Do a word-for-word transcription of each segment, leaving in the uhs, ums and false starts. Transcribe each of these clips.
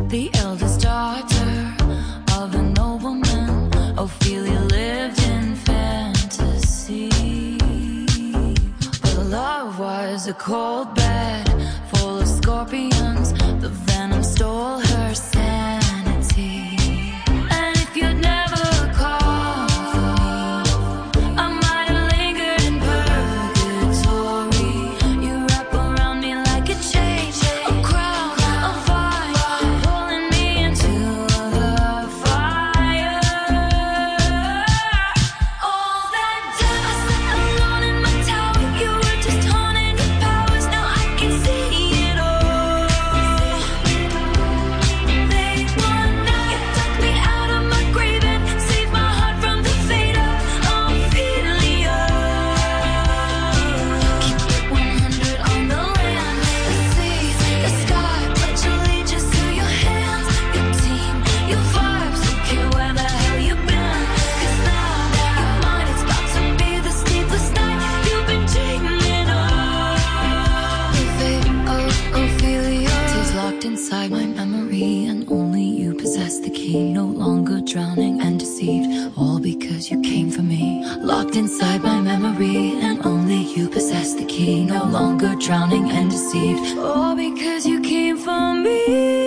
the eldest daughter of a nobleman. Ophelia lived in fantasy, but love was a cold bed full of scorpions. The venom stole her sanity. And if you'd never called for me, I might have lingered in purgatory. You wrap around me like a chain, a crown, a vine, pulling me into the fire. All that dust, alone in my tower, you were just haunting your powers. Now I can see it all. They won, you took me out of my grave and saved my heart from the fate of Ophelia. Keep it one hundred on the land, the sea, the sky. Pledge allegiance to your hands, your team, your vibes. Don't care where the hell you've been, 'cause now you're mine. It's about to be the sleepless night you've been dreaming of. The fate of Ophelia is locked inside my memory, and only you possess the key. No longer drowning and deceived, all because you came for me. Locked inside my memory, and only you possess the key. No longer drowning and deceived, all because you came for me.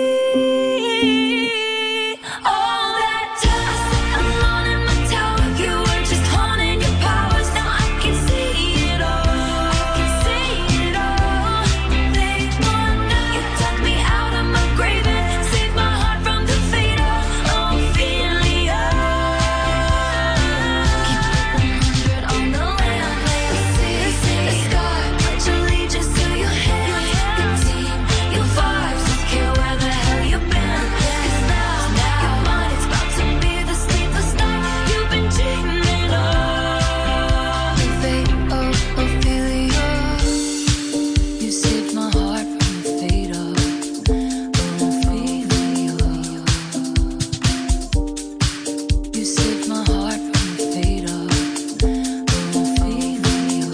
All that dust, alone in my tower, you were just haunting your powers. Now I can see it all. I can see it all. They won, you took me out of my grave and saved my heart from the fate of Ophelia. Keep it one hundred on the land, the sea, the sky. Pledge allegiance to your hands, your team, your vibes. Don't care where the hell you've been, 'cause now you're mine. It's about to be the sleepless night you've been dreaming of. The fate of Ophelia, you saved my heart from the fate of Ophelia. You saved my heart from the fate of Ophelia.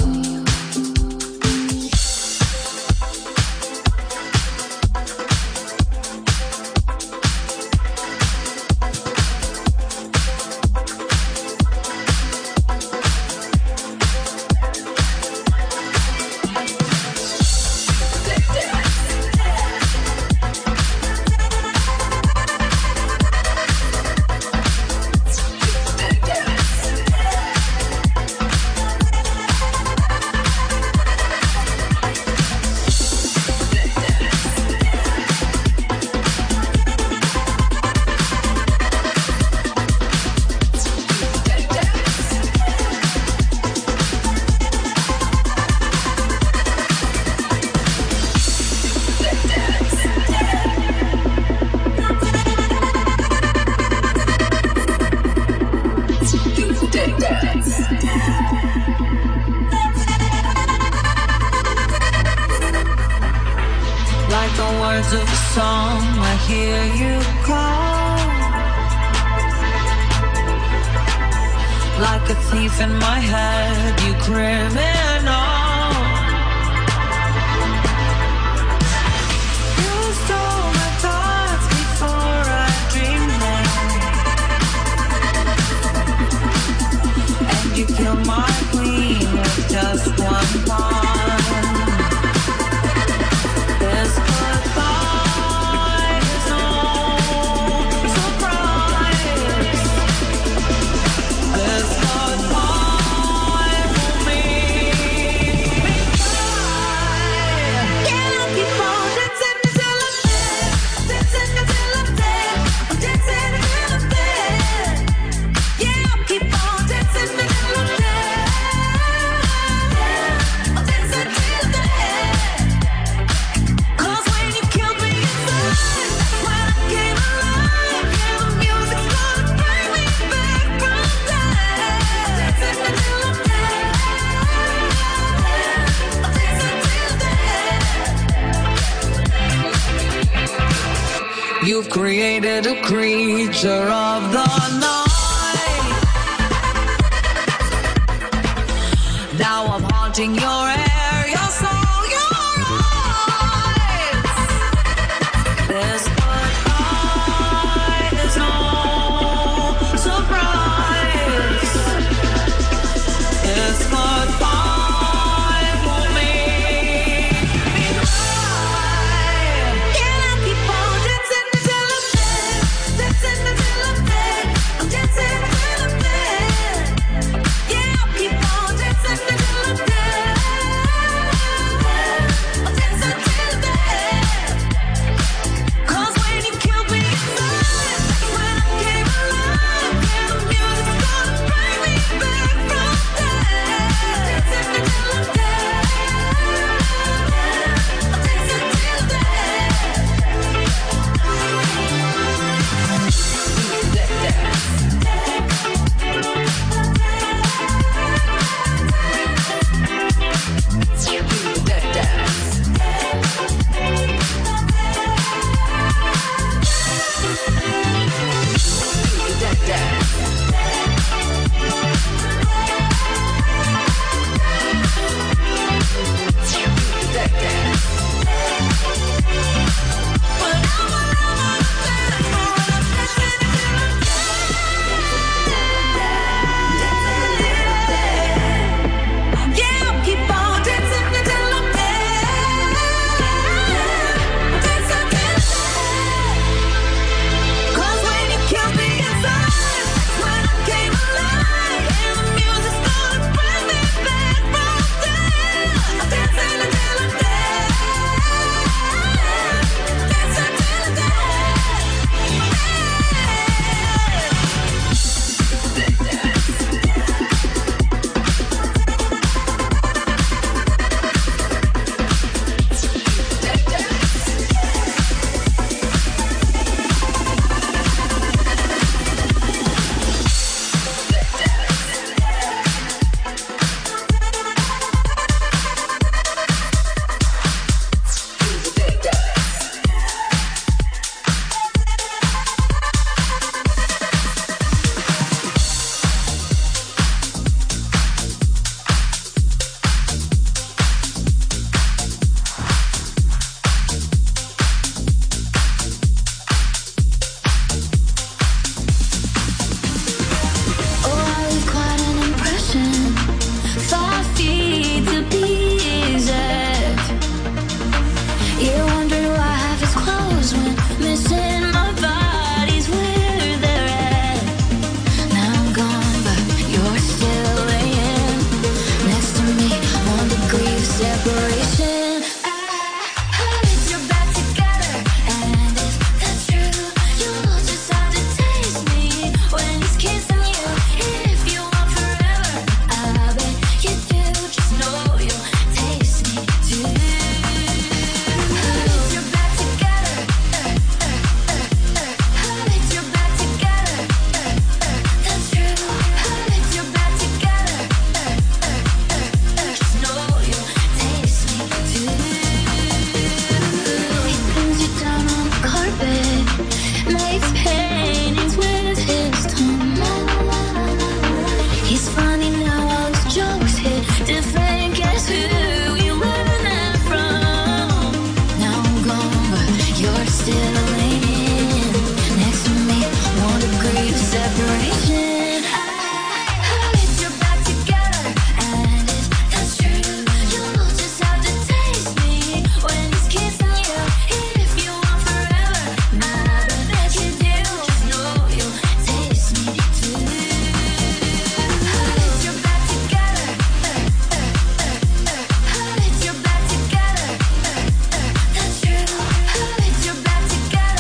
Like the words of a song, I hear you call. Like a thief in my head, you criminal. You stole my thoughts before I dreamed them, and you killed my queen with just one pawn. This goodbye is no surprise. This goodbye will make me cry. Yeah, I'll keep on dancing until I'm dead, dancing until I'm dead, I'm dancing until I'm dead. Yeah, I'll keep on dancing until I'm dead. I'll dance until I'm dead. 'Cause when you killed me inside, that's when I came alive. Yeah, the music's gonna bring me back from death. Dancing until I'm dead. I'll dance until dead. You've created a creature of the night. Now I'm haunting your air, your soul, your eyes. This goodbye Together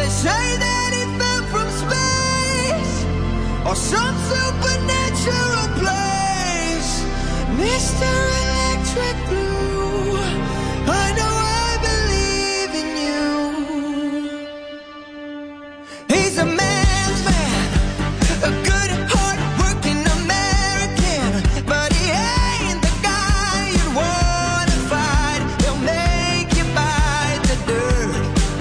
they say that he fell from space or some supernatural place. Mister Electric Blue, I know I believe in you. He's a man's man, a good heart working American, but he ain't the guy you wanna fight. He'll make you bite the dirt.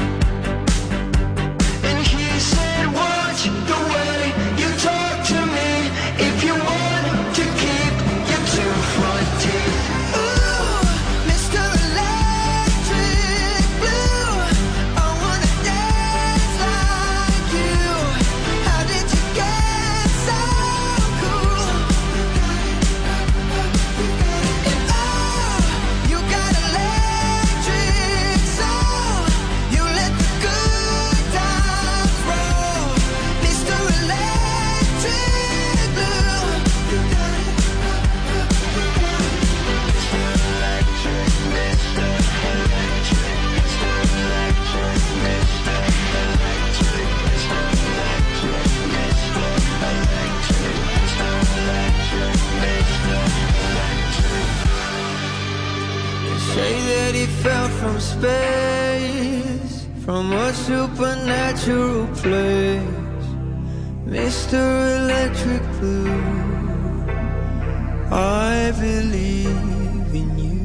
And he said, watch the way you talk to me if you want to keep your two front teeth. Ooh, Mister Electric Blue, I wanna dance like you. How did you get so cool? And oh, you got electric soul. You let the good times roll. Mister Electric Blue. Say that he fell from space, from a supernatural place. Mister Electric Blue, I believe in you.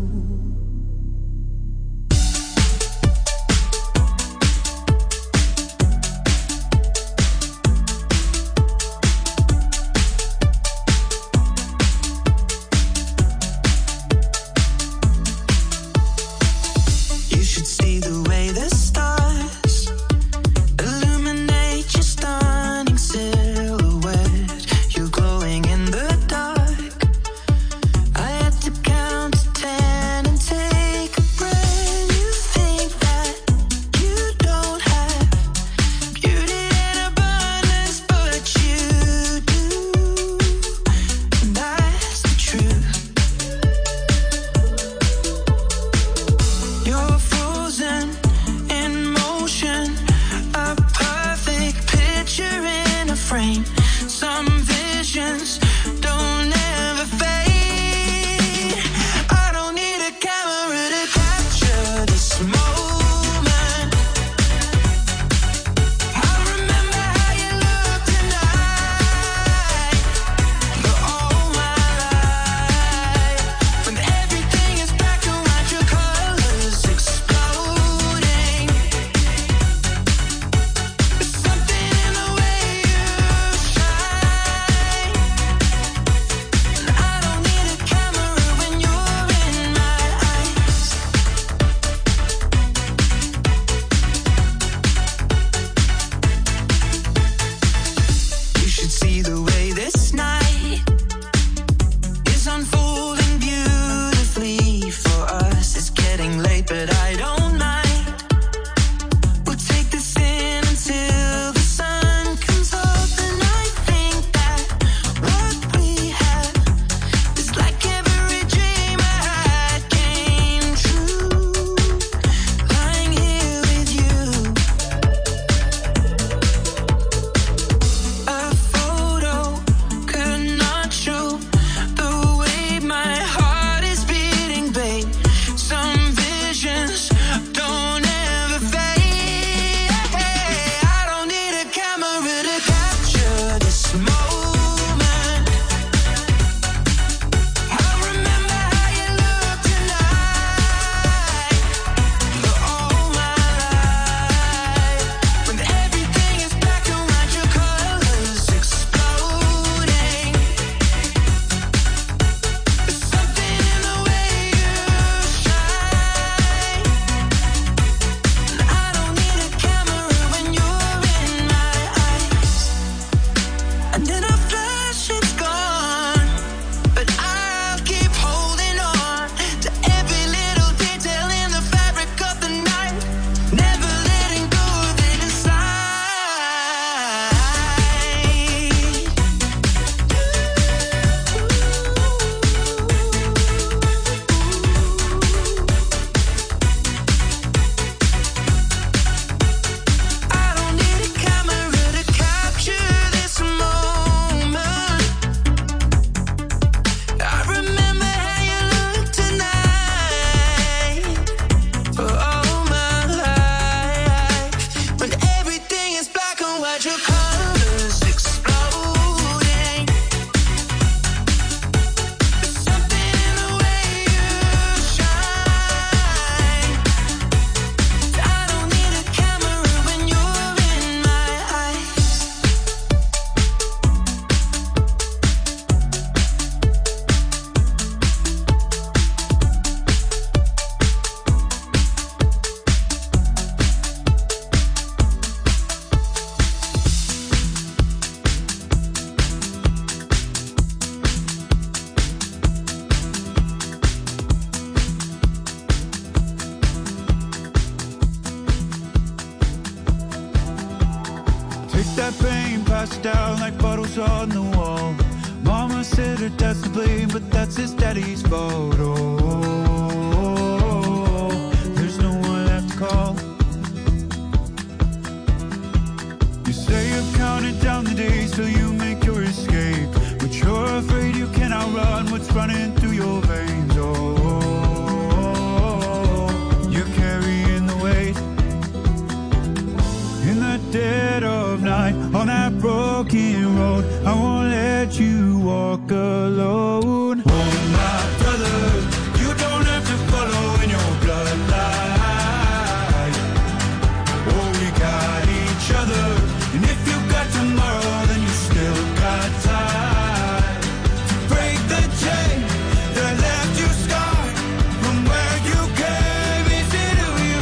You should see the way the stars illuminate your stunning silhouette. You're glowing in the dark. I had to count to ten and take a breath. You think that you don't have beauty in abundance, but you do. That's the truth. You're frozen Take that pain, pass it down like bottles on the wall. Mama said her dad's to blame, but that's his daddy's fault. Oh, there's no one left to call. You say you've counted down the days till you make your escape, but you're afraid you cannot run what's running through your veins. Oh, you're carrying the weight. In the dead of night, on that broken road, I won't let you walk alone. Oh, my brother, you don't have to follow in your bloodline. Oh, we got each other, and if you got tomorrow, then you still got time to break the chain that left you scarred from where you came. Is it who you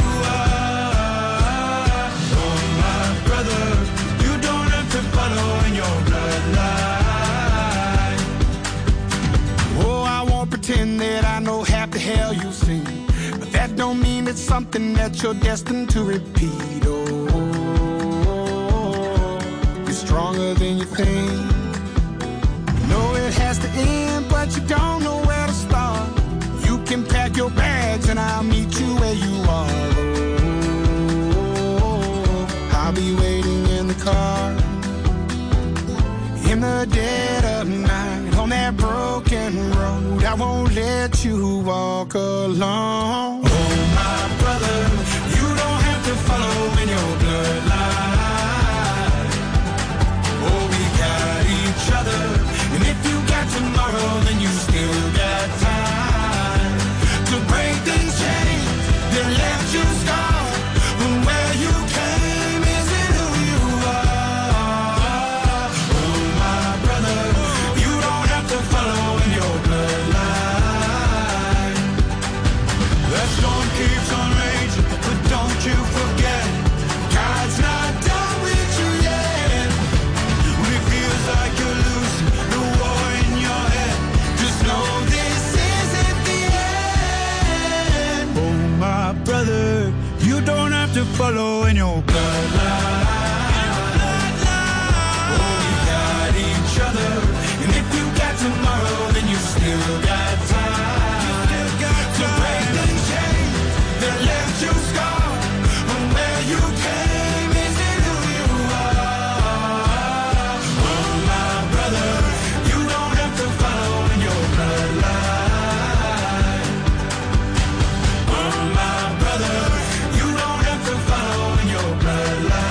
are? Oh, my brother, you don't have to follow in your bloodline. Oh, I won't pretend that I know half the hell you've seen, but that don't mean it's something that you're destined to repeat. Oh, you're stronger than you think. You know it has to end, but you don't know where to start. You can pack your bags and I'll meet you where you are. Oh, I'll be waiting in the car. In the dead of night, on that broken road, I won't let you walk alone. Oh, my brother, you don't have to follow in your bloodline. Oh, we got each other, and if you got tomorrow, then you still got time to break the chains that left you scarred from where you came. Is it who you are? Oh, my brother, you don't have to follow in your bloodline. That storm keeps on raging, but don't you forget, God's not done with you yet. When it feels like you're losing the war in your head, just know this isn't the end. Oh, my brother, you don't have to follow in your bloodline. Oh, we got each other, and if you got tomorrow, then you still got time to break the chain that left you scarred from where you came. Is it who you are? Oh, my brother, you don't have to follow in your bloodline. Oh, my brother, you don't have to follow in your bloodline.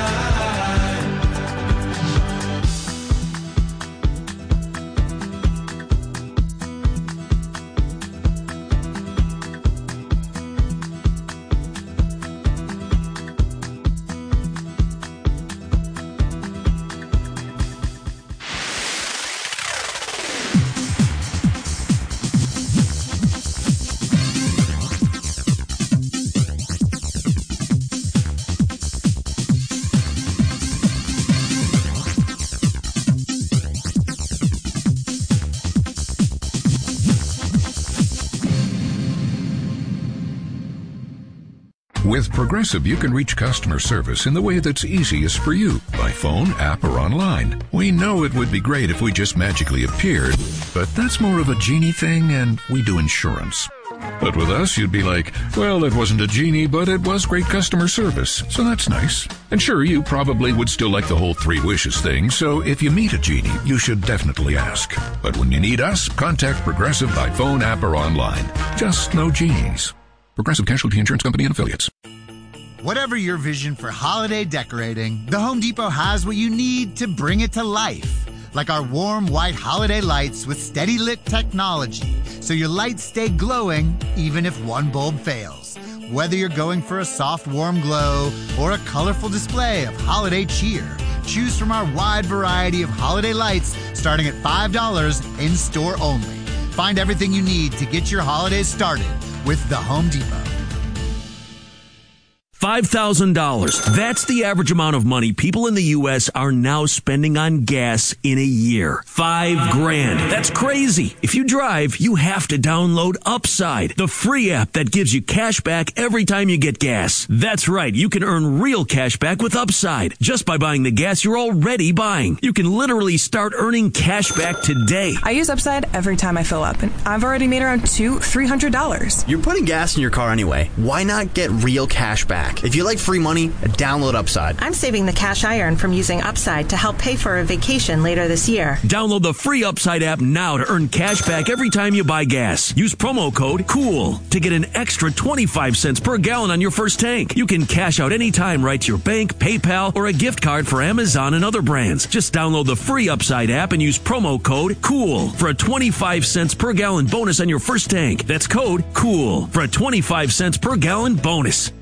With Progressive, you can reach customer service in the way that's easiest for you, by phone, app, or online. We know it would be great if we just magically appeared, but that's more of a genie thing, and we do insurance. But with us, you'd be like, well, it wasn't a genie, but it was great customer service, so that's nice. And sure, you probably would still like the whole three wishes thing, so if you meet a genie, you should definitely ask. But when you need us, contact Progressive by phone, app, or online. Just no genies. Progressive Casualty Insurance Company and Affiliates. Whatever your vision for holiday decorating, the Home Depot has what you need to bring it to life. Like our warm white holiday lights with steady lit technology, so your lights stay glowing even if one bulb fails. Whether you're going for a soft, warm glow or a colorful display of holiday cheer, choose from our wide variety of holiday lights starting at five dollars in-store only. Find everything you need to get your holidays started with the Home Depot. five thousand dollars. That's the average amount of money people in the U S are now spending on gas in a year. Five grand. That's crazy. If you drive, you have to download Upside, the free app that gives you cash back every time you get gas. That's right. You can earn real cash back with Upside just by buying the gas you're already buying. You can literally start earning cash back today. I use Upside every time I fill up, and I've already made around two, three hundred dollars. You're putting gas in your car anyway. Why not get real cash back? If you like free money, download Upside. I'm saving the cash I earn from using Upside to help pay for a vacation later this year. Download the free Upside app now to earn cash back every time you buy gas. Use promo code COOL to get an extra twenty-five cents per gallon on your first tank. You can cash out anytime right to your bank, PayPal, or a gift card for Amazon and other brands. Just download the free Upside app and use promo code COOL for a twenty-five cents per gallon bonus on your first tank. That's code COOL for a twenty-five cents per gallon bonus.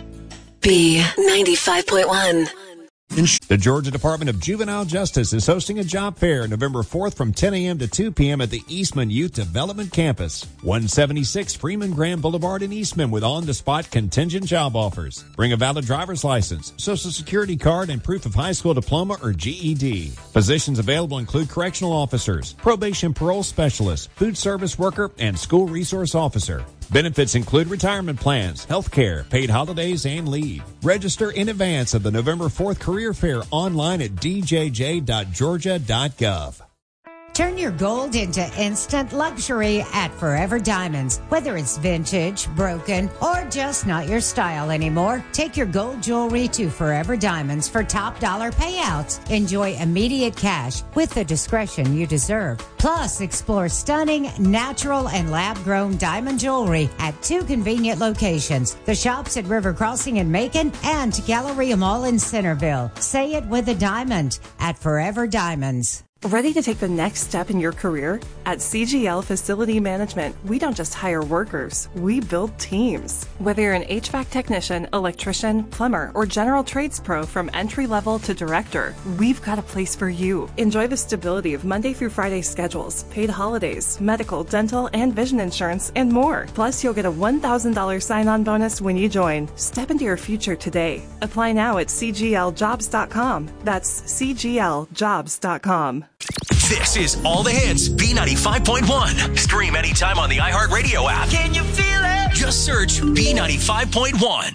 B ninety-five point one. The Georgia Department of Juvenile Justice is hosting a job fair November fourth from ten a.m. to two p.m. at the Eastman Youth Development Campus, one seventy-six Freeman Graham Boulevard in Eastman, with on-the-spot contingent job offers. Bring a valid driver's license, social security card, and proof of high school diploma or G E D. Positions available include correctional officers, probation parole specialists, food service worker, and school resource officer. Benefits include retirement plans, health care, paid holidays, and leave. Register in advance of the November fourth career fair online at d j j dot georgia dot gov. Turn your gold into instant luxury at Forever Diamonds. Whether it's vintage, broken, or just not your style anymore, take your gold jewelry to Forever Diamonds for top dollar payouts. Enjoy immediate cash with the discretion you deserve. Plus, explore stunning, natural, and lab-grown diamond jewelry at two convenient locations. The shops at River Crossing in Macon and Galleria Mall in Centerville. Say it with a diamond at Forever Diamonds. Ready to take the next step in your career? At C G L Facility Management, we don't just hire workers, we build teams. Whether you're an H V A C technician, electrician, plumber, or general trades pro from entry level to director, we've got a place for you. Enjoy the stability of Monday through Friday schedules, paid holidays, medical, dental, and vision insurance, and more. Plus, you'll get a one thousand dollars sign-on bonus when you join. Step into your future today. Apply now at c g l jobs dot com. That's c g l jobs dot com. This is All the Hits, B ninety-five point one. Stream anytime on the iHeartRadio app. Can you feel it? Just search B ninety-five point one.